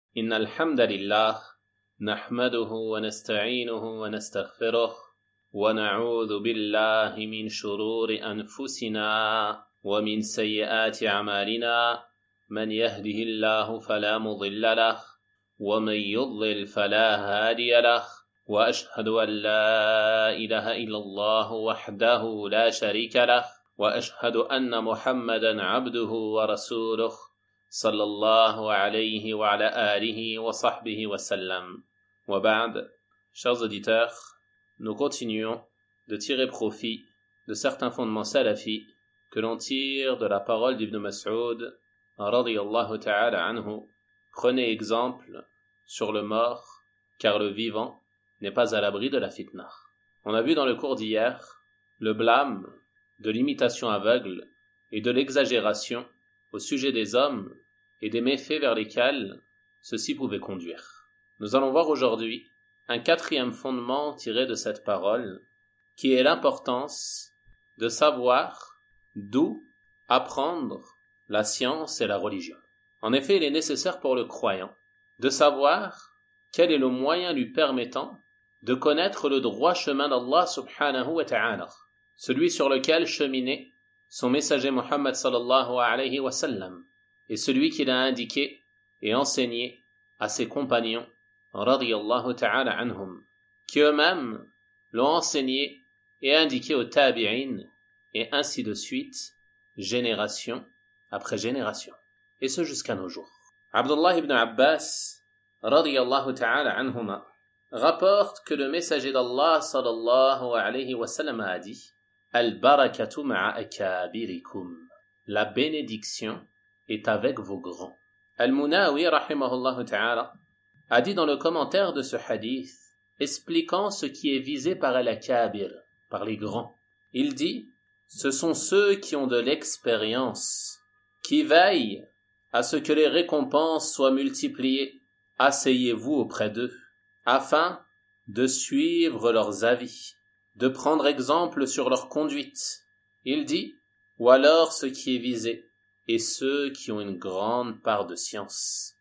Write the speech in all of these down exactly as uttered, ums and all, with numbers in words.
إن الحمد لله نحمده ونستعينه ونستغفره ونعوذ بالله من شرور أنفسنا ومن سيئات أعمالنا من يهده الله فلا مضل له ومن يضلل فلا هادي له وأشهد أن لا إله إلا الله وحده لا شريك له وأشهد أن محمدا عبده ورسوله صلى الله عليه وعلى آله وصحبه وسلم. وبعد, chers auditeurs, nous continuons de tirer profit de certains fondements salafis que l'on tire de la parole d'Ibn Mas'ud radiyallahu ta'ala anhu. Prenez exemple sur le mort, car le vivant n'est pas à l'abri de la fitna. On a vu dans le cours d'hier le blâme de l'imitation aveugle et de l'exagération au sujet des hommes et des méfaits vers lesquels ceux-ci pouvaient conduire. Nous allons voir aujourd'hui un quatrième fondement tiré de cette parole, qui est l'importance de savoir d'où apprendre la science et la religion. En effet, il est nécessaire pour le croyant de savoir quel est le moyen lui permettant de connaître le droit chemin d'Allah subhanahu wa ta'ala, celui sur lequel cheminait son messager Muhammad sallallahu alayhi wa sallam, et celui qu'il a indiqué et enseigné à ses compagnons radiyallahu ta'ala anhum, qui eux-mêmes l'ont enseigné et indiqué aux tabi'in, et ainsi de suite, génération après génération, et ce jusqu'à nos jours. Abdullah ibn Abbas radiyallahu ta'ala anhuma rapporte que le messager d'Allah sallallahu alayhi wa sallam a dit: Al-barakatu ma'a akabirikum, la bénédiction est avec vos grands. Al-Munawi rahimahullah ta'ala a dit dans le commentaire de ce hadith, expliquant ce qui est visé par al-akabir, par les grands. Il dit: ce sont ceux qui ont de l'expérience, qui veillent à ce que les récompenses soient multipliées. Asseyez-vous auprès d'eux, afin de suivre leurs avis, de prendre exemple sur leur conduite. Il dit: ou alors ce qui est visé, et ceux qui ont une grande part de science,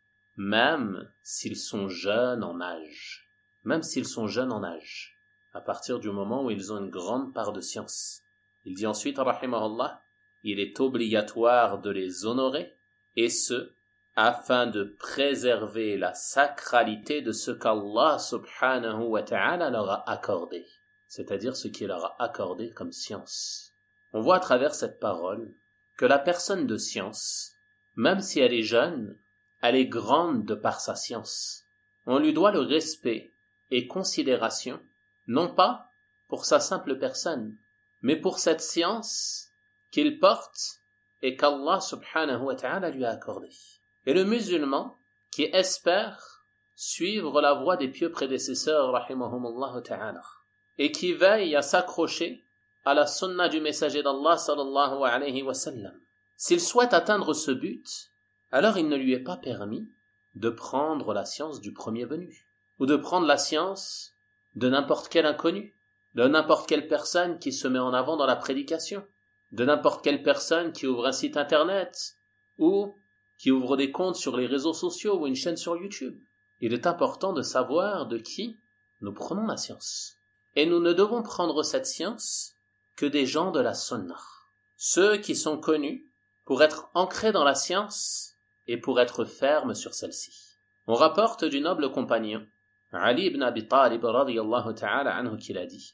même s'ils sont jeunes en âge, même s'ils sont jeunes en âge, à partir du moment où ils ont une grande part de science. Il dit ensuite, rahimahullah, il est obligatoire de les honorer, et ce, afin de préserver la sacralité de ce qu'Allah subhanahu wa ta'ala leur a accordé, c'est-à-dire ce qu'il leur a accordé comme science. On voit à travers cette parole que la personne de science, même si elle est jeune, elle est grande de par sa science. On lui doit le respect et considération, non pas pour sa simple personne, mais pour cette science qu'il porte et qu'Allah subhanahu wa ta'ala lui a accordée. Et le musulman qui espère suivre la voie des pieux prédécesseurs rahimahumullah ta'ala et qui veille à s'accrocher à la sunna du messager d'Allah sallallahu alayhi wa sallam, s'il souhaite atteindre ce but, alors il ne lui est pas permis de prendre la science du premier venu, ou de prendre la science de n'importe quel inconnu, de n'importe quelle personne qui se met en avant dans la prédication, de n'importe quelle personne qui ouvre un site internet, ou qui ouvre des comptes sur les réseaux sociaux ou une chaîne sur YouTube. Il est important de savoir de qui nous prenons la science. Et nous ne devons prendre cette science que des gens de la sunnah, ceux qui sont connus pour être ancrés dans la science et pour être fermes sur celle-ci. On rapporte du noble compagnon Ali ibn Abi Talib radiyallahu ta'ala anhu qu'il a dit: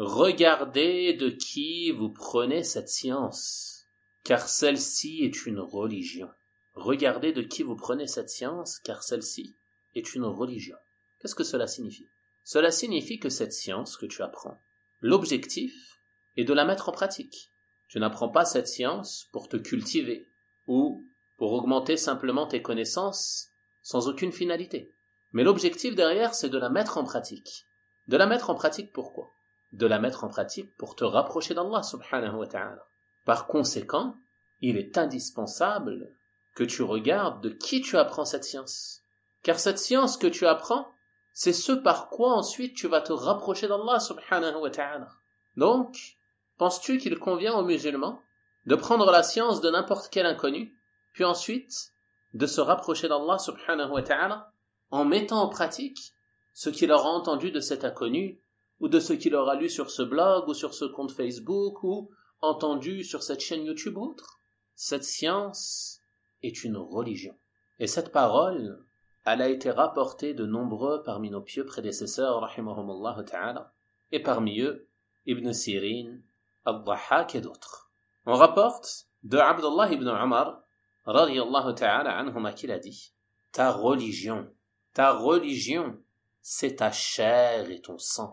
regardez de qui vous prenez cette science, car celle-ci est une religion. Regardez de qui vous prenez cette science, car celle-ci est une religion. Qu'est-ce que cela signifie? Cela signifie que cette science que tu apprends, l'objectif est de la mettre en pratique. Tu n'apprends pas cette science pour te cultiver ou pour augmenter simplement tes connaissances sans aucune finalité. Mais l'objectif derrière, c'est de la mettre en pratique. De la mettre en pratique pourquoi? De la mettre en pratique pour te rapprocher d'Allah subhanahu wa ta'ala. Par conséquent, il est indispensable que tu regardes de qui tu apprends cette science. Car cette science que tu apprends, c'est ce par quoi ensuite tu vas te rapprocher d'Allah subhanahu wa ta'ala. Donc, penses-tu qu'il convient aux musulmans de prendre la science de n'importe quel inconnu, puis ensuite de se rapprocher d'Allah subhanahu wa ta'ala en mettant en pratique ce qu'il aura entendu de cet inconnu, ou de ce qu'il aura lu sur ce blog, ou sur ce compte Facebook, ou entendu sur cette chaîne YouTube ou autre. Cette science est une religion. Et cette parole, elle a été rapportée de nombreux parmi nos pieux prédécesseurs, rahimahumullah ta'ala, et parmi eux, Ibn Sirin, Al-Dhahhak et d'autres. On rapporte de Abdullah ibn Umar, radiyallahu ta'ala anhuma, qu'il a dit, ta religion, ta religion, c'est ta chair et ton sang.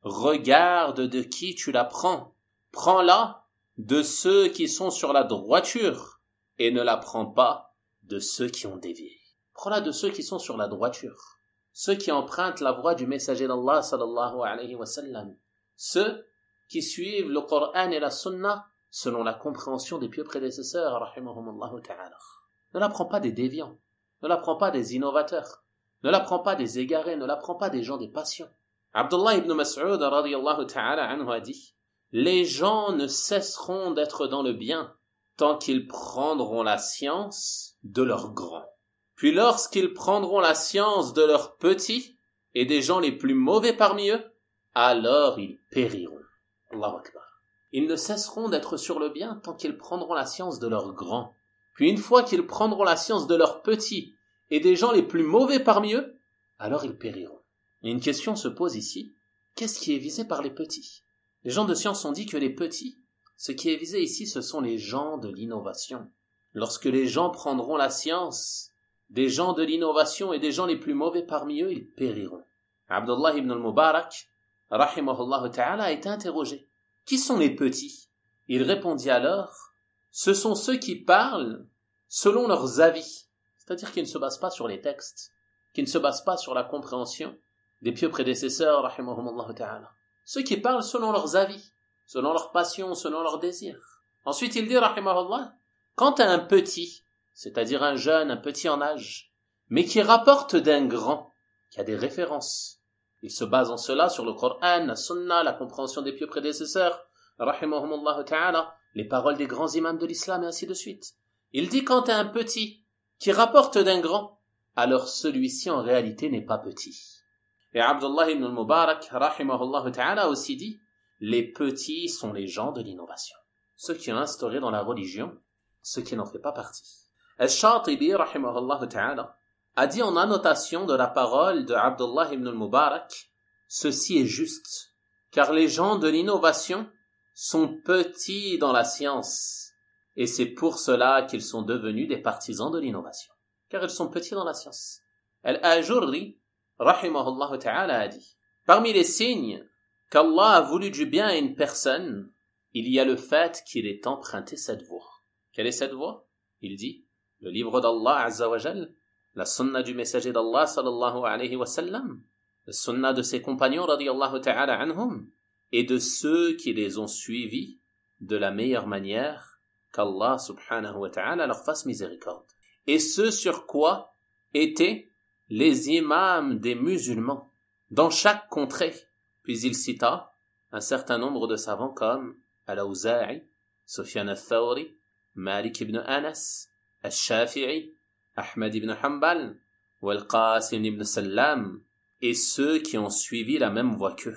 Regarde de qui tu la prends. Prends-la de ceux qui sont sur la droiture et ne la prends pas de ceux qui ont dévié. Prends-la de ceux qui sont sur la droiture, ceux qui empruntent la voie du messager d'Allah sallallahu alayhi wa sallam, ceux qui suivent le Coran et la Sunna selon la compréhension des pieux prédécesseurs, rahimahumullah ta'ala. Ne la prends pas des déviants, ne la prends pas des innovateurs, ne la prends pas des égarés, ne la prends pas des gens des passions. Abdullah ibn Mas'ud radiyallahu ta'ala anhu a dit, les gens ne cesseront d'être dans le bien tant qu'ils prendront la science de leurs grands. Puis lorsqu'ils prendront la science de leurs petits et des gens les plus mauvais parmi eux, alors ils périront. Allahu Akbar. Ils ne cesseront d'être sur le bien tant qu'ils prendront la science de leurs grands. Puis une fois qu'ils prendront la science de leurs petits et des gens les plus mauvais parmi eux, alors ils périront. Et une question se pose ici, qu'est-ce qui est visé par les petits? Les gens de science ont dit que les petits, ce qui est visé ici, ce sont les gens de l'innovation. Lorsque les gens prendront la science, des gens de l'innovation et des gens les plus mauvais parmi eux, ils périront. Abdullah ibn al-Mubarak, rahimahullah ta'ala, a été interrogé. Qui sont les petits? Il répondit alors, ce sont ceux qui parlent selon leurs avis, c'est-à-dire qui ne se basent pas sur les textes, qui ne se basent pas sur la compréhension des pieux prédécesseurs, rahimahumullah ta'ala. Ceux qui parlent selon leurs avis, selon leurs passions, selon leurs désirs. Ensuite, il dit, rahimahullah, quant à un petit, c'est-à-dire un jeune, un petit en âge, mais qui rapporte d'un grand, qui a des références, il se base en cela sur le Coran, la Sunna, la compréhension des pieux prédécesseurs, rahimahumullah ta'ala, les paroles des grands imams de l'islam et ainsi de suite. Il dit, quant à un petit, qui rapporte d'un grand, alors celui-ci en réalité n'est pas petit. Et Abdullah ibn al-Mubarak, rahimahullah ta'ala, aussi dit, les petits sont les gens de l'innovation. Ceux qui ont instauré dans la religion, ceux qui n'en font pas partie. Al-Shatibi, rahimahullah ta'ala, a dit en annotation de la parole de Abdullah ibn al-Mubarak, ceci est juste, car les gens de l'innovation sont petits dans la science, et c'est pour cela qu'ils sont devenus des partisans de l'innovation, car ils sont petits dans la science. Al-Ajurri, rahimahullah ta'ala, a dit, parmi les signes qu'Allah a voulu du bien à une personne, il y a le fait qu'il ait emprunté cette voie. Quelle est cette voie? Il dit, le livre d'Allah azza wa jal, la sunna du messager d'Allah sallallahu alayhi wa sallam, la sunna de ses compagnons radiyallahu ta'ala anhum, et de ceux qui les ont suivis de la meilleure manière, qu'Allah subhanahu wa ta'ala leur fasse miséricorde. Et ce sur quoi étaient les imams des musulmans dans chaque contrée. Puis il cita un certain nombre de savants comme Al-Awza'i, Sufyan al-Thawri, Malik ibn Anas, Al-Shafi'i, Ahmad ibn Hanbal, ou Al-Qasim ibn Sallam, et ceux qui ont suivi la même voie qu'eux.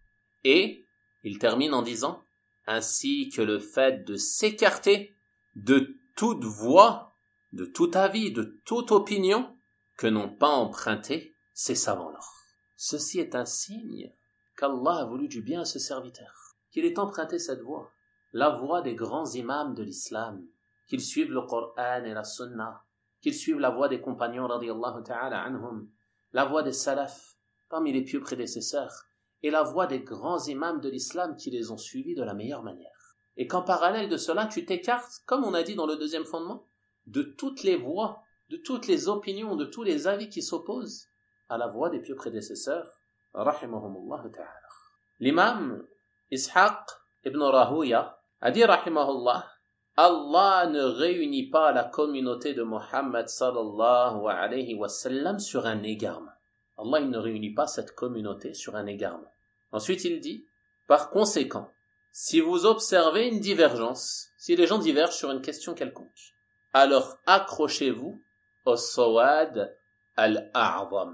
Et il termine en disant, ainsi que le fait de s'écarter de toute voie, de tout avis, de toute opinion que n'ont pas emprunté ces savants-là. Ceci est un signe qu'Allah a voulu du bien à ce serviteur, qu'il ait emprunté cette voie, la voie des grands imams de l'islam, qu'ils suivent le Coran et la Sunna, qu'ils suivent la voie des compagnons radiyallahu ta'ala anhum, la voie des salafs parmi les pieux prédécesseurs, et la voie des grands imams de l'islam qui les ont suivis de la meilleure manière. Et qu'en parallèle de cela, tu t'écartes, comme on a dit dans le deuxième fondement, de toutes les voies, de toutes les opinions, de tous les avis qui s'opposent à la voie des pieux prédécesseurs, rahimahumullah ta'ala. L'imam Ishaq ibn Rahuya a dit, rahimahullah, Allah ne réunit pas la communauté de Muhammad sallallahu alayhi wa sallam sur un égarement. Allah il ne réunit pas cette communauté sur un égarement. Ensuite il dit, par conséquent, si vous observez une divergence, si les gens divergent sur une question quelconque, alors accrochez-vous au sawad al-a'zam,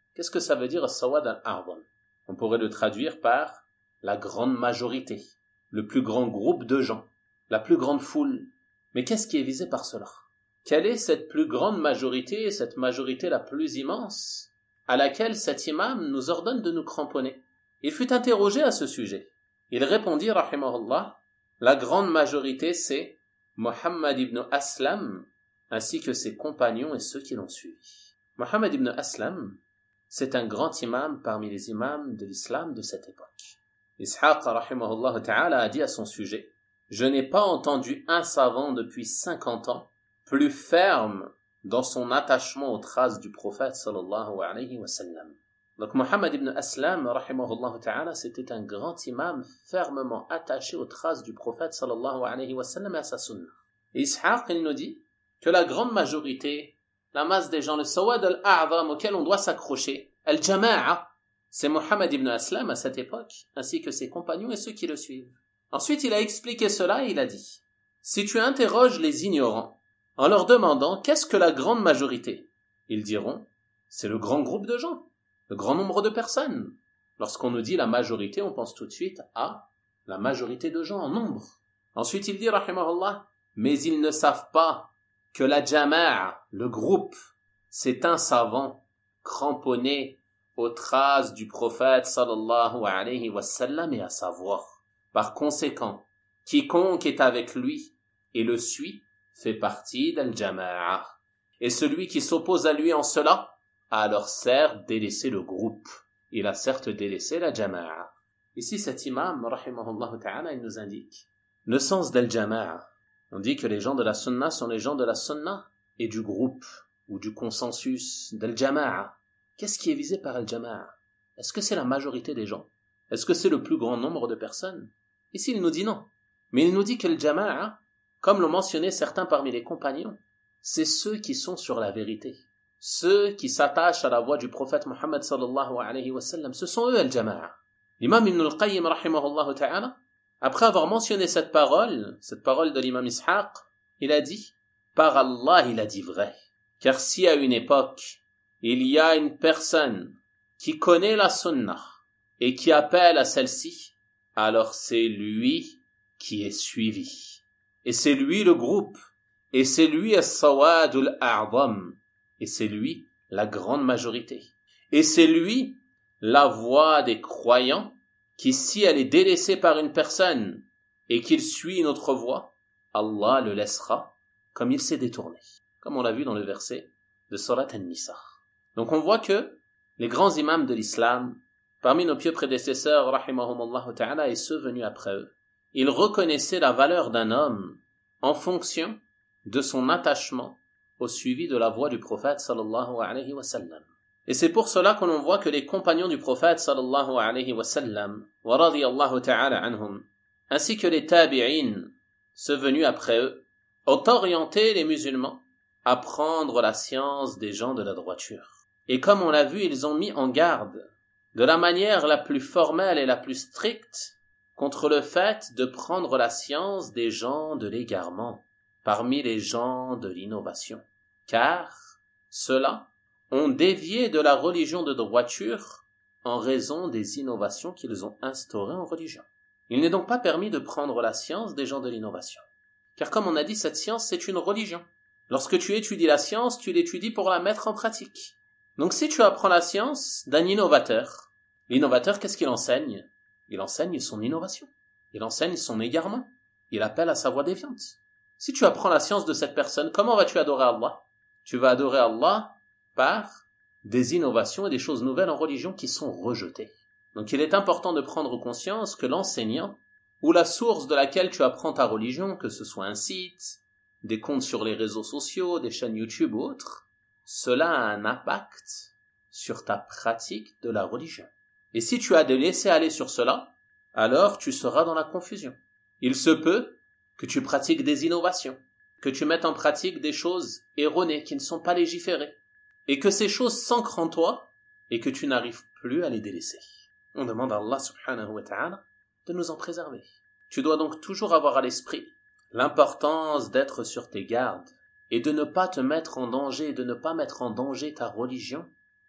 Qu'est-ce que ça veut dire as-sawad al-a'zam? On pourrait le traduire par la grande majorité, le plus grand groupe de gens, la plus grande foule. Mais qu'est-ce qui est visé par cela? Quelle est cette plus grande majorité, cette majorité la plus immense, à laquelle cet imam nous ordonne de nous cramponner? Il fut interrogé à ce sujet. Il répondit, rahimahullah, la grande majorité c'est Muhammad ibn Aslam, ainsi que ses compagnons et ceux qui l'ont suivi. Muhammad ibn Aslam, c'est un grand imam parmi les imams de l'islam de cette époque. Ishaq, rahimahullah ta'ala, a dit à son sujet, « Je n'ai pas entendu un savant depuis cinquante ans plus ferme dans son attachement aux traces du prophète sallallahu alayhi wa sallam. » Donc Muhammad ibn Aslam, rahimahullah ta'ala, c'était un grand imam fermement attaché aux traces du prophète sallallahu alayhi wa sallam et à sa sunna. Et Ishaq, il nous dit que la grande majorité, la masse des gens, le sawad al-a'zam auquel on doit s'accrocher, al-jama'a, c'est Muhammad ibn Aslam à cette époque, ainsi que ses compagnons et ceux qui le suivent. Ensuite, il a expliqué cela et il a dit, si tu interroges les ignorants, en leur demandant qu'est-ce que la grande majorité, ils diront, c'est le grand groupe de gens, le grand nombre de personnes. Lorsqu'on nous dit la majorité, on pense tout de suite à la majorité de gens en nombre. Ensuite, il dit, rahimahullah, mais ils ne savent pas que la jama'a, le groupe, c'est un savant cramponné aux traces du prophète sallallahu alayhi wa sallam et à savoir. Par conséquent, quiconque est avec lui et le suit fait partie d'al-jama'a. Et celui qui s'oppose à lui en cela a alors certes délaissé le groupe. Il a certes délaissé la jama'a. Ici, cet imam, rahimahullah ta'ala, il nous indique le sens d'al-jama'a. On dit que les gens de la sunna sont les gens de la sunna et du groupe ou du consensus d'al-jama'a. Qu'est-ce qui est visé par al-jama'a? Est-ce que c'est la majorité des gens? Est-ce que c'est le plus grand nombre de personnes? Ici, il nous dit non. Mais il nous dit que al-jama'a, comme l'ont mentionné certains parmi les compagnons, c'est ceux qui sont sur la vérité. Ceux qui s'attachent à la voie du prophète Muhammad sallallahu alayhi wa sallam. Ce sont eux al-jama'a. L'imam Ibn al-Qayyim rahimahullah ta'ala, après avoir mentionné cette parole, cette parole de l'imam Ishaq, il a dit, par Allah, il a dit vrai. Car si à une époque, il y a une personne qui connaît la sunnah et qui appelle à celle-ci, alors c'est lui qui est suivi. Et c'est lui le groupe. Et c'est lui as-sawadul a'zam. Et c'est lui la grande majorité. Et c'est lui la voix des croyants qui, si elle est délaissée par une personne et qu'il suit une autre voie, Allah le laissera comme il s'est détourné. Comme on l'a vu dans le verset de Surat An-Nisa. Donc on voit que les grands imams de l'islam, parmi nos pieux prédécesseurs, rahimahumullah ta'ala, et ceux venus après eux, ils reconnaissaient la valeur d'un homme en fonction de son attachement au suivi de la voie du prophète sallallahu alayhi wa sallam. Et c'est pour cela que l'on voit que les compagnons du prophète sallallahu alayhi wa sallam, wa radiyallahu ta'ala anhum, ainsi que les tabi'in, ceux venus après eux, ont orienté les musulmans à prendre la science des gens de la droiture. Et comme on l'a vu, ils ont mis en garde, de la manière la plus formelle et la plus stricte, contre le fait de prendre la science des gens de l'égarement, parmi les gens de l'innovation. Car ceux-là ont dévié de la religion de droiture en raison des innovations qu'ils ont instaurées en religion. Il n'est donc pas permis de prendre la science des gens de l'innovation. Car comme on a dit, cette science, c'est une religion. Lorsque tu étudies la science, tu l'étudies pour la mettre en pratique. Donc si tu apprends la science d'un innovateur, l'innovateur, qu'est-ce qu'il enseigne? Il enseigne son innovation. Il enseigne son égarement. Il appelle à sa voie déviante. Si tu apprends la science de cette personne, comment vas-tu adorer Allah? Tu vas adorer Allah par des innovations et des choses nouvelles en religion qui sont rejetées. Donc il est important de prendre conscience que l'enseignant, ou la source de laquelle tu apprends ta religion, que ce soit un site, des comptes sur les réseaux sociaux, des chaînes YouTube ou autres, cela a un impact sur ta pratique de la religion. Et si tu as de laisser aller sur cela, alors tu seras dans la confusion. Il se peut que tu pratiques des innovations, que tu mettes en pratique des choses erronées qui ne sont pas légiférées, et que ces choses s'ancrent en toi, et que tu n'arrives plus à les délaisser. On demande à Allah subhanahu wa ta'ala de nous en préserver. Tu dois donc toujours avoir à l'esprit l'importance d'être sur tes gardes, et de ne pas te mettre en danger, et de ne pas mettre en danger ta religion,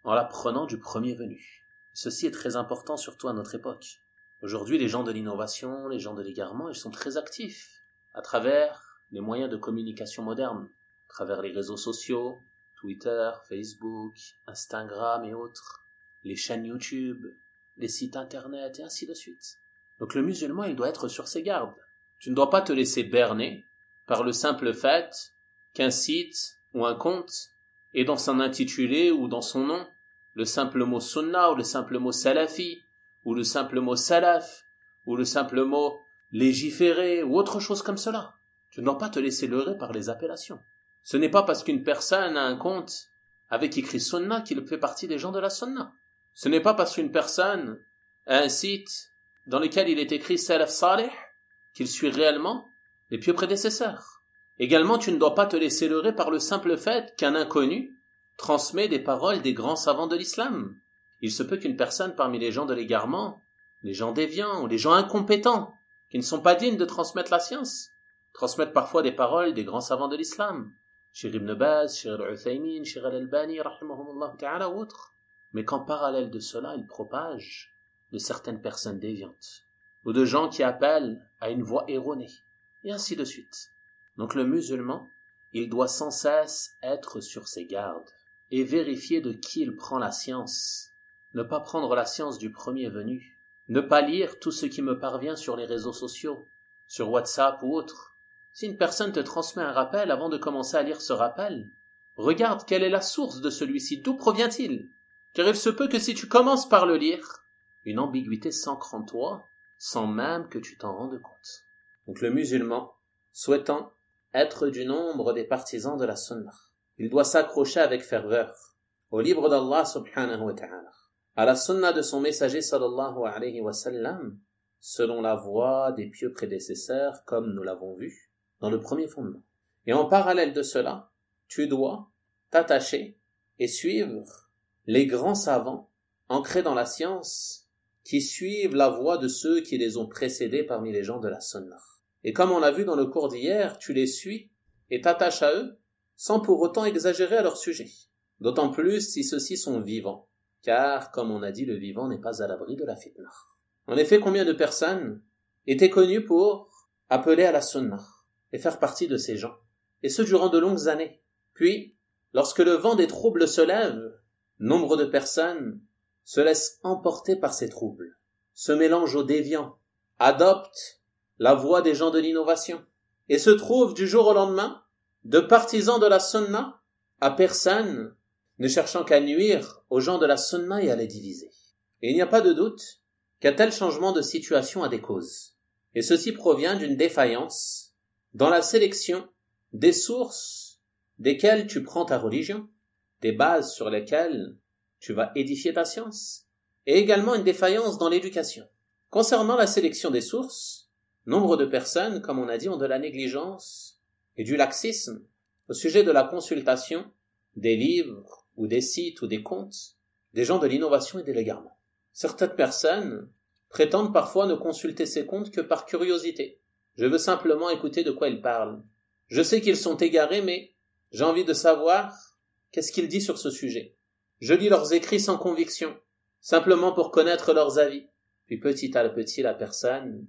en la prenant du premier venu. Ceci est très important, surtout à notre époque. Aujourd'hui, les gens de l'innovation, les gens de l'égarement, ils sont très actifs à travers les moyens de communication modernes, à travers les réseaux sociaux, Twitter, Facebook, Instagram et autres, les chaînes YouTube, les sites internet et ainsi de suite. Donc le musulman, il doit être sur ses gardes. Tu ne dois pas te laisser berner par le simple fait qu'un site ou un compte ait dans son intitulé ou dans son nom le simple mot sunna ou le simple mot salafi ou le simple mot salaf ou le simple mot légiférer ou autre chose comme cela. Tu ne dois pas te laisser leurrer par les appellations. Ce n'est pas parce qu'une personne a un compte avec écrit sunna qu'il fait partie des gens de la sunna. Ce n'est pas parce qu'une personne a un site dans lequel il est écrit salaf salih qu'il suit réellement les pieux prédécesseurs. Également, tu ne dois pas te laisser leurrer par le simple fait qu'un inconnu transmet des paroles des grands savants de l'islam. Il se peut qu'une personne parmi les gens de l'égarement, les gens déviants ou les gens incompétents, qui ne sont pas dignes de transmettre la science, transmettent parfois des paroles des grands savants de l'islam, Cheikh Ibn Baz, Cheikh Al-Uthaymin, Cheikh Al-Albani, rahimahumullah ta'ala ou autres, mais qu'en parallèle de cela, ils propagent de certaines personnes déviantes, ou de gens qui appellent à une voie erronée, et ainsi de suite. Donc le musulman, il doit sans cesse être sur ses gardes, et vérifier de qui il prend la science, ne pas prendre la science du premier venu, ne pas lire tout ce qui me parvient sur les réseaux sociaux, sur WhatsApp ou autre. Si une personne te transmet un rappel, avant de commencer à lire ce rappel, regarde quelle est la source de celui-ci, d'où provient-il? Car il se peut que si tu commences par le lire, une ambiguïté s'ancre en toi, sans même que tu t'en rendes compte. Donc le musulman, souhaitant être du nombre des partisans de la sunna, il doit s'accrocher avec ferveur au livre d'Allah subhanahu wa ta'ala, à la sunna de son messager sallallahu alayhi wa sallam, selon la voie des pieux prédécesseurs, comme nous l'avons vu dans le premier fondement. Et en parallèle de cela, tu dois t'attacher et suivre les grands savants ancrés dans la science qui suivent la voie de ceux qui les ont précédés parmi les gens de la sunna. Et comme on l'a vu dans le cours d'hier, tu les suis et t'attaches à eux sans pour autant exagérer à leur sujet. D'autant plus si ceux-ci sont vivants, car, comme on a dit, le vivant n'est pas à l'abri de la fitna. En effet, combien de personnes étaient connues pour appeler à la sunna et faire partie de ces gens, et ce durant de longues années. Puis, lorsque le vent des troubles se lève, nombre de personnes se laissent emporter par ces troubles, se mélangent aux déviants, adoptent la voie des gens de l'innovation, et se trouvent du jour au lendemain de partisans de la sunna à personne, ne cherchant qu'à nuire aux gens de la sunna et à les diviser. Et il n'y a pas de doute qu'un tel changement de situation a des causes. Et ceci provient d'une défaillance dans la sélection des sources desquelles tu prends ta religion, des bases sur lesquelles tu vas édifier ta science, et également une défaillance dans l'éducation. Concernant la sélection des sources, nombre de personnes, comme on a dit, ont de la négligence et du laxisme au sujet de la consultation des livres ou des sites ou des comptes des gens de l'innovation et de l'égarement. Certaines personnes prétendent parfois ne consulter ces comptes que par curiosité. Je veux simplement écouter de quoi ils parlent. Je sais qu'ils sont égarés, mais j'ai envie de savoir qu'est-ce qu'ils disent sur ce sujet. Je lis leurs écrits sans conviction, simplement pour connaître leurs avis. Puis petit à petit, la personne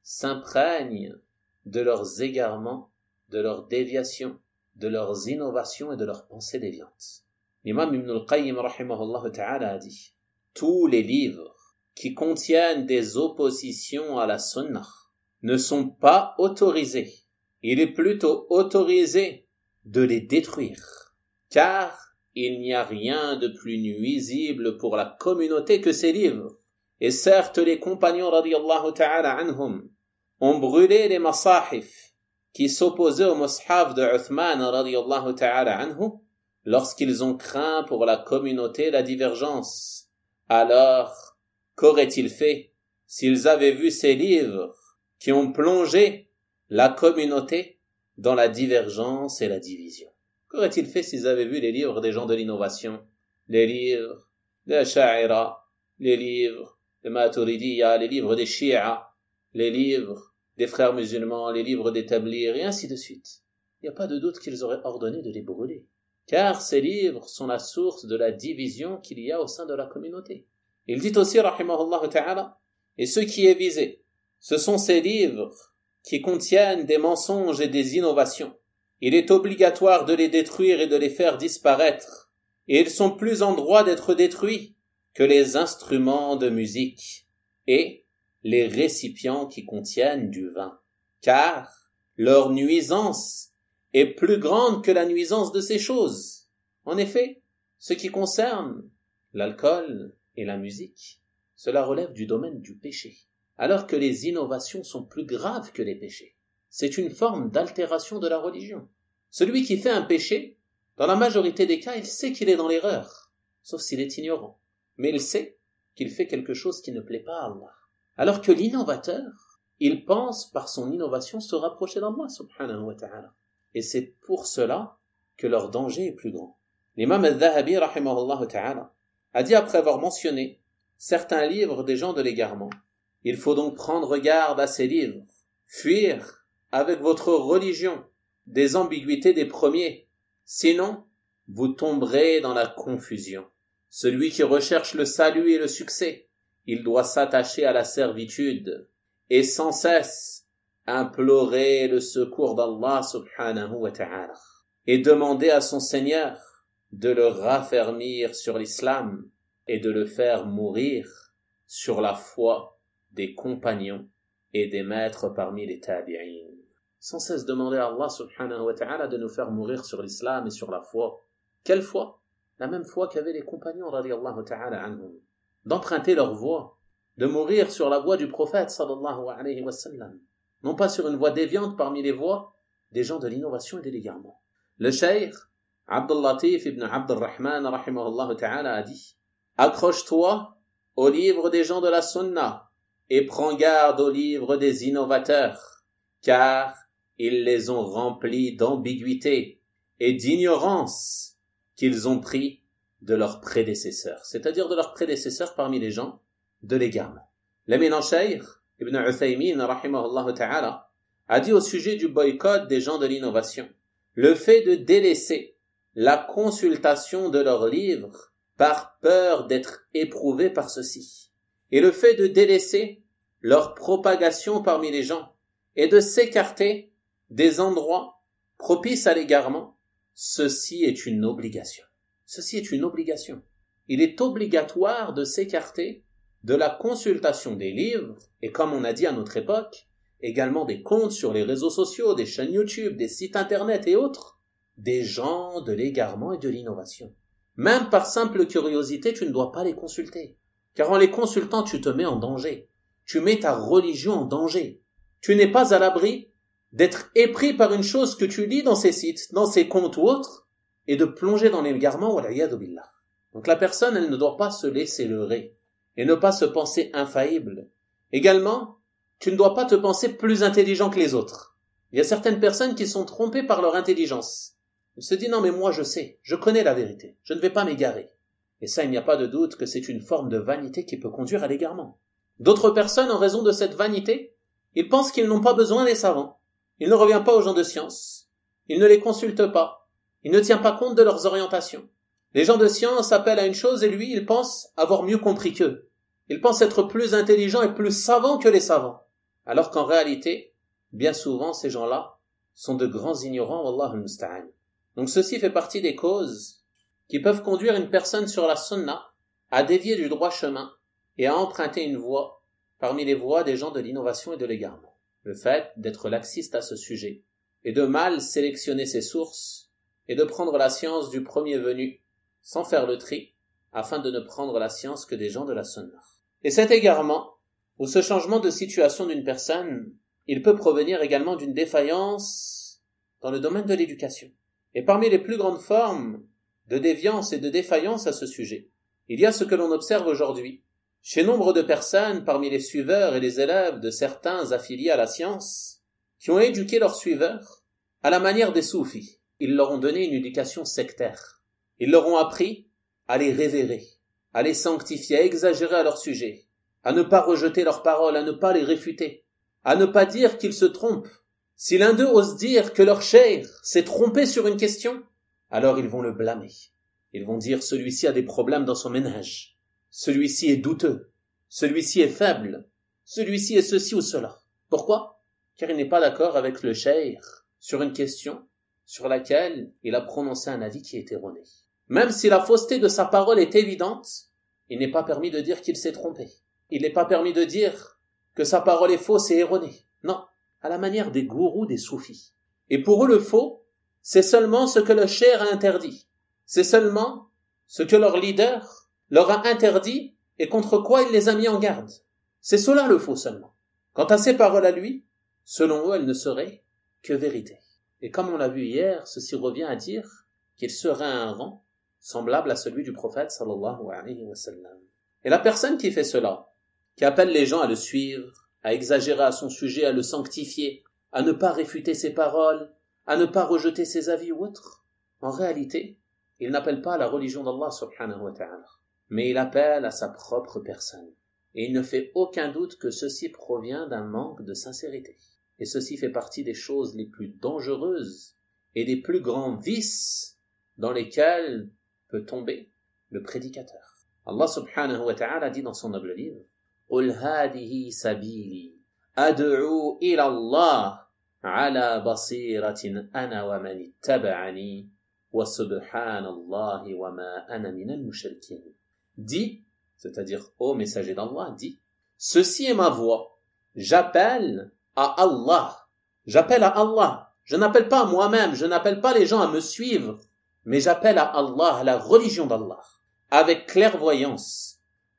s'imprègne de leurs égarements, de leurs déviations, de leurs innovations et de leurs pensées déviantes. L'imam Ibn al-Qayyim rahimahullah ta'ala a dit: tous les livres qui contiennent des oppositions à la sunnah ne sont pas autorisés. Il est plutôt autorisé de les détruire, car il n'y a rien de plus nuisible pour la communauté que ces livres. Et certes, les compagnons radiyallahu ta'ala anhum ont brûlé les masahif qui s'opposaient au mushaf de Uthman radiyallahu ta'ala anhu lorsqu'ils ont craint pour la communauté la divergence. Alors, qu'auraient-ils fait s'ils avaient vu ces livres qui ont plongé la communauté dans la divergence et la division? Qu'auraient-ils fait s'ils avaient vu les livres des gens de l'innovation, les livres des Sha'ira, les livres des Maturidiyya, les livres des Shia, les livres des frères musulmans, les livres des Tablighs, et ainsi de suite? Il n'y a pas de doute qu'ils auraient ordonné de les brûler. car ces livres sont la source de la division qu'il y a au sein de la communauté. Il dit aussi, rahimahullah ta'ala, et ce qui est visé, ce sont ces livres qui contiennent des mensonges et des innovations. Il est obligatoire de les détruire et de les faire disparaître, et ils sont plus en droit d'être détruits que les instruments de musique et les récipients qui contiennent du vin, car leur nuisance est plus grande que la nuisance de ces choses. En effet, ce qui concerne l'alcool et la musique, cela relève du domaine du péché, alors que les innovations sont plus graves que les péchés. C'est une forme d'altération de la religion. Celui qui fait un péché, dans la majorité des cas, il sait qu'il est dans l'erreur, sauf s'il est ignorant. Mais il sait qu'il fait quelque chose qui ne plaît pas à Allah. Alors que l'innovateur, il pense par son innovation se rapprocher d'Allah subhanahu wa ta'ala. Et c'est pour cela que leur danger est plus grand. L'imam al-Dhahabi, rahimahullah ta'ala, a dit après avoir mentionné certains livres des gens de l'égarement, il faut donc prendre garde à ces livres, fuir avec votre religion des ambiguïtés des premiers, sinon vous tomberez dans la confusion. Celui qui recherche le salut et le succès, il doit s'attacher à la servitude et sans cesse implorer le secours d'Allah subhanahu wa ta'ala et demander à son Seigneur de le raffermir sur l'islam et de le faire mourir sur la foi des compagnons et des maîtres parmi les tabi'in. Sans cesse demander à Allah subhanahu wa ta'ala de nous faire mourir sur l'islam et sur la foi. Quelle foi? La même foi qu'avaient les compagnons radiyallahu ta'ala anhum. D'emprunter leur voie, de mourir sur la voie du prophète sallallahu alayhi wa sallam, non pas sur une voie déviante parmi les voies des gens de l'innovation et de l'égarement. Le cheikh Abdul Latif ibn Abd al-Rahman rahimahullah ta'ala a dit: accroche-toi au livre des gens de la sunna et prends garde au livre des innovateurs, car ils les ont remplis d'ambiguïté et d'ignorance qu'ils ont pris de leurs prédécesseurs, c'est-à-dire de leurs prédécesseurs parmi les gens de l'égarement. L'éminent cheikh Ibn Uthaymin rahimahullah ta'ala a dit au sujet du boycott des gens de l'innovation: le fait de délaisser la consultation de leurs livres par peur d'être éprouvé par ceux-ci, et le fait de délaisser leur propagation parmi les gens et de s'écarter des endroits propices à l'égarement, ceci est une obligation. Ceci est une obligation. Il est obligatoire de s'écarter de la consultation des livres, et comme on a dit à notre époque, également des comptes sur les réseaux sociaux, des chaînes YouTube, des sites internet et autres, des gens de l'égarement et de l'innovation. Même par simple curiosité, tu ne dois pas les consulter. Car en les consultant, tu te mets en danger. Tu mets ta religion en danger. Tu n'es pas à l'abri d'être épris par une chose que tu lis dans ces sites, dans ces comptes ou autres, et de plonger dans l'égarement, wal'iyadu billah. Donc la personne, elle ne doit pas se laisser leurrer, et ne pas se penser infaillible. Également, tu ne dois pas te penser plus intelligent que les autres. Il y a certaines personnes qui sont trompées par leur intelligence. Ils se disent, non mais moi je sais, je connais la vérité, je ne vais pas m'égarer. Et ça, il n'y a pas de doute que c'est une forme de vanité qui peut conduire à l'égarement. D'autres personnes, en raison de cette vanité, ils pensent qu'ils n'ont pas besoin des savants. Il ne revient pas aux gens de science. Il ne les consulte pas. Il ne tient pas compte de leurs orientations. Les gens de science appellent à une chose et lui, il pense avoir mieux compris qu'eux. Il pense être plus intelligent et plus savant que les savants. Alors qu'en réalité, bien souvent, ces gens-là sont de grands ignorants, wallahu musta'an. Donc ceci fait partie des causes qui peuvent conduire une personne sur la sunna à dévier du droit chemin et à emprunter une voie parmi les voies des gens de l'innovation et de l'égarement. Le fait d'être laxiste à ce sujet et de mal sélectionner ses sources et de prendre la science du premier venu sans faire le tri afin de ne prendre la science que des gens de la sunna. Et cet égarement ou ce changement de situation d'une personne, il peut provenir également d'une défaillance dans le domaine de l'éducation. Et parmi les plus grandes formes de déviance et de défaillance à ce sujet, il y a ce que l'on observe aujourd'hui chez nombre de personnes parmi les suiveurs et les élèves de certains affiliés à la science qui ont éduqué leurs suiveurs à la manière des soufis. Ils leur ont donné une éducation sectaire. Ils leur ont appris à les révérer, à les sanctifier, à exagérer à leur sujet, à ne pas rejeter leurs paroles, à ne pas les réfuter, à ne pas dire qu'ils se trompent. Si l'un d'eux ose dire que leur cheikh s'est trompé sur une question, alors ils vont le blâmer. Ils vont dire, celui-ci a des problèmes dans son ménage. Celui-ci est douteux. Celui-ci est faible. Celui-ci est ceci ou cela. Pourquoi? Car il n'est pas d'accord avec le cheikh sur une question sur laquelle il a prononcé un avis qui est erroné. Même si la fausseté de sa parole est évidente, il n'est pas permis de dire qu'il s'est trompé. Il n'est pas permis de dire que sa parole est fausse et erronée. Non, à la manière des gourous des soufis. Et pour eux, le faux, c'est seulement ce que le cheikh a interdit. C'est seulement ce que leur leader leur a interdit et contre quoi il les a mis en garde. C'est cela le faux seulement. Quant à ses paroles à lui, selon eux, elles ne seraient que vérité. Et comme on l'a vu hier, ceci revient à dire qu'il serait à un rang semblable à celui du prophète sallallahu alayhi wa sallam. Et la personne qui fait cela, qui appelle les gens à le suivre, à exagérer à son sujet, à le sanctifier, à ne pas réfuter ses paroles, à ne pas rejeter ses avis ou autres, en réalité, il n'appelle pas à la religion d'Allah subhanahu wa ta'ala, mais il appelle à sa propre personne. Et il ne fait aucun doute que ceci provient d'un manque de sincérité. Et ceci fait partie des choses les plus dangereuses et des plus grands vices dans lesquels peut tomber le prédicateur. Allah subhanahu wa ta'ala dit dans son noble livre, قُلْ هَذِهِ سَبِيلِي أَدْعُو إِلَى اللَّهِ عَلَى بَصِيرَةٍ أَنَا وَمَنِ اتَّبَعَنِي وَسُبْحَانَ اللَّهِ وَمَا أَنَا مِنَ الْمُشْرِكِينَ. Dit, c'est-à-dire ô messager d'Allah, dit, ceci est ma voix, j'appelle à Allah, j'appelle à Allah, je n'appelle pas à moi-même, je n'appelle pas les gens à me suivre, mais j'appelle à Allah, à la religion d'Allah, avec clairvoyance,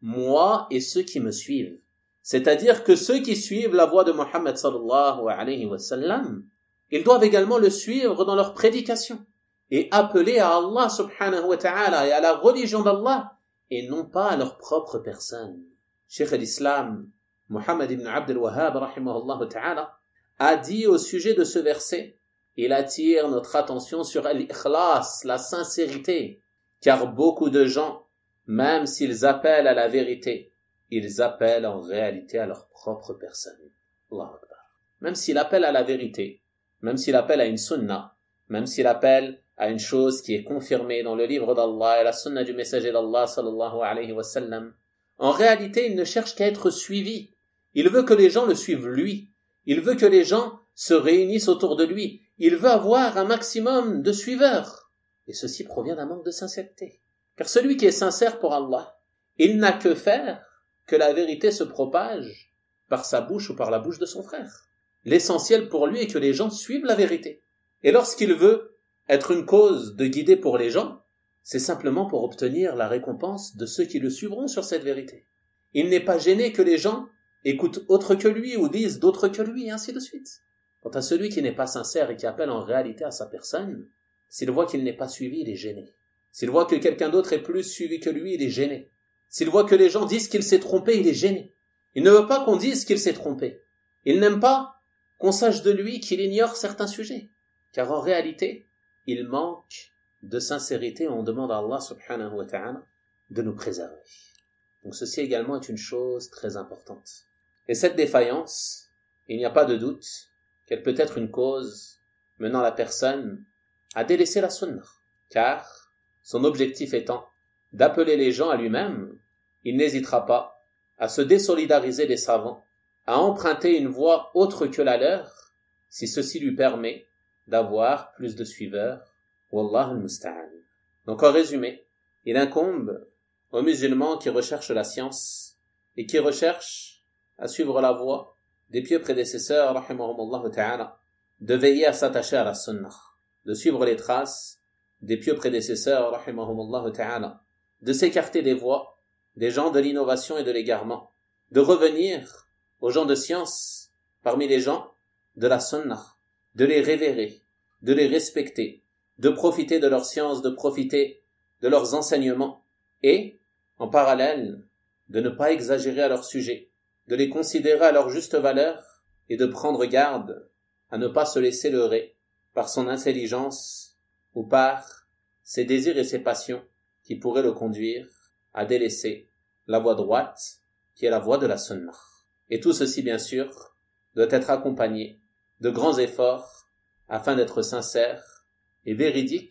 moi et ceux qui me suivent. C'est-à-dire que ceux qui suivent la voie de Muhammad sallallahu alayhi wa sallam, ils doivent également le suivre dans leur prédication et appeler à Allah subhanahu wa ta'ala et à la religion d'Allah et non pas à leur propre personne. Cheikh al-Islam, Muhammad ibn Abd al-Wahhab rahimahullah ta'ala, a dit au sujet de ce verset, il attire notre attention sur al-ikhlas, la sincérité, car beaucoup de gens, même s'ils appellent à la vérité, ils appellent en réalité à leur propre personne. Allahu Akbar. Même s'il appelle à la vérité, même s'il appelle à une sunnah, même s'il appelle à une chose qui est confirmée dans le livre d'Allah et la sunna du messager d'Allah sallallahu alayhi wa sallam, en réalité, il ne cherche qu'à être suivi. Il veut que les gens le suivent lui. Il veut que les gens se réunissent autour de lui. Il veut avoir un maximum de suiveurs. Et ceci provient d'un manque de sincérité. Car celui qui est sincère pour Allah, il n'a que faire que la vérité se propage par sa bouche ou par la bouche de son frère. L'essentiel pour lui est que les gens suivent la vérité. Et lorsqu'il veut être une cause de guider pour les gens, c'est simplement pour obtenir la récompense de ceux qui le suivront sur cette vérité. Il n'est pas gêné que les gens écoutent autre que lui ou disent d'autre que lui, et ainsi de suite. Quant à celui qui n'est pas sincère et qui appelle en réalité à sa personne, s'il voit qu'il n'est pas suivi, il est gêné. S'il voit que quelqu'un d'autre est plus suivi que lui, il est gêné. S'il voit que les gens disent qu'il s'est trompé, il est gêné. Il ne veut pas qu'on dise qu'il s'est trompé. Il n'aime pas qu'on sache de lui qu'il ignore certains sujets. Car en réalité, il manque de sincérité. On demande à Allah subhanahu wa ta'ala de nous préserver. Donc ceci également est une chose très importante. Et cette défaillance, il n'y a pas de doute qu'elle peut être une cause menant la personne à délaisser la sunnah. Car son objectif étant d'appeler les gens à lui-même, il n'hésitera pas à se désolidariser des savants, à emprunter une voie autre que la leur, si ceci lui permet d'avoir plus de suiveurs. Wallah al-musta'an. Donc en résumé, il incombe aux musulmans qui recherchent la science et qui recherchent à suivre la voie des pieux prédécesseurs, rahimahumullah ta'ala, de veiller à s'attacher à la sunnah, de suivre les traces des pieux prédécesseurs, rahimahumullah ta'ala, de s'écarter des voies des gens de l'innovation et de l'égarement, de revenir aux gens de science parmi les gens de la sunnah, de les révérer, de les respecter, de profiter de leur science, de profiter de leurs enseignements et, en parallèle, de ne pas exagérer à leur sujet, de les considérer à leur juste valeur et de prendre garde à ne pas se laisser leurrer par son intelligence ou par ses désirs et ses passions qui pourraient le conduire à délaisser la voie droite qui est la voie de la sunnah. Et tout ceci, bien sûr, doit être accompagné de grands efforts afin d'être sincère et véridique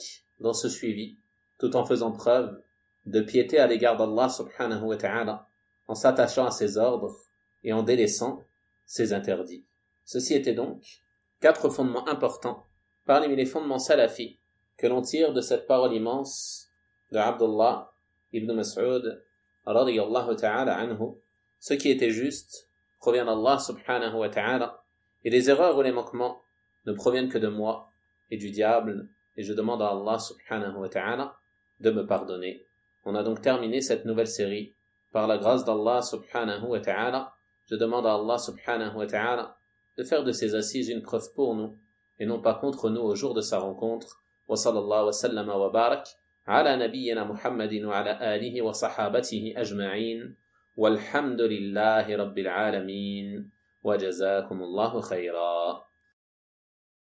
dans ce suivi, tout en faisant preuve de piété à l'égard d'Allah subhanahu wa ta'ala, en s'attachant à ses ordres et en délaissant ses interdits. Ceci était donc quatre fondements importants parmi les fondements salafis que l'on tire de cette parole immense de Abdullah ibn Mas'ud radiyallahu ta'ala anhu. Ce qui était juste provient d'Allah subhanahu wa ta'ala, et les erreurs ou les manquements ne proviennent que de moi et du diable, et je demande à Allah subhanahu wa ta'ala de me pardonner. On a donc terminé cette nouvelle série par la grâce d'Allah subhanahu wa ta'ala. Je demande à Allah subhanahu wa ta'ala de faire de ces assises une preuve pour nous et non pas contre nous au jour de sa rencontre. Wa sallallahu wa sallama wa barak ala nabiyyina Muhammadin wa ala alihi wa sahabatihi ajma'in walhamdulillahi rabbil alamin wa jazakumullahu khayra.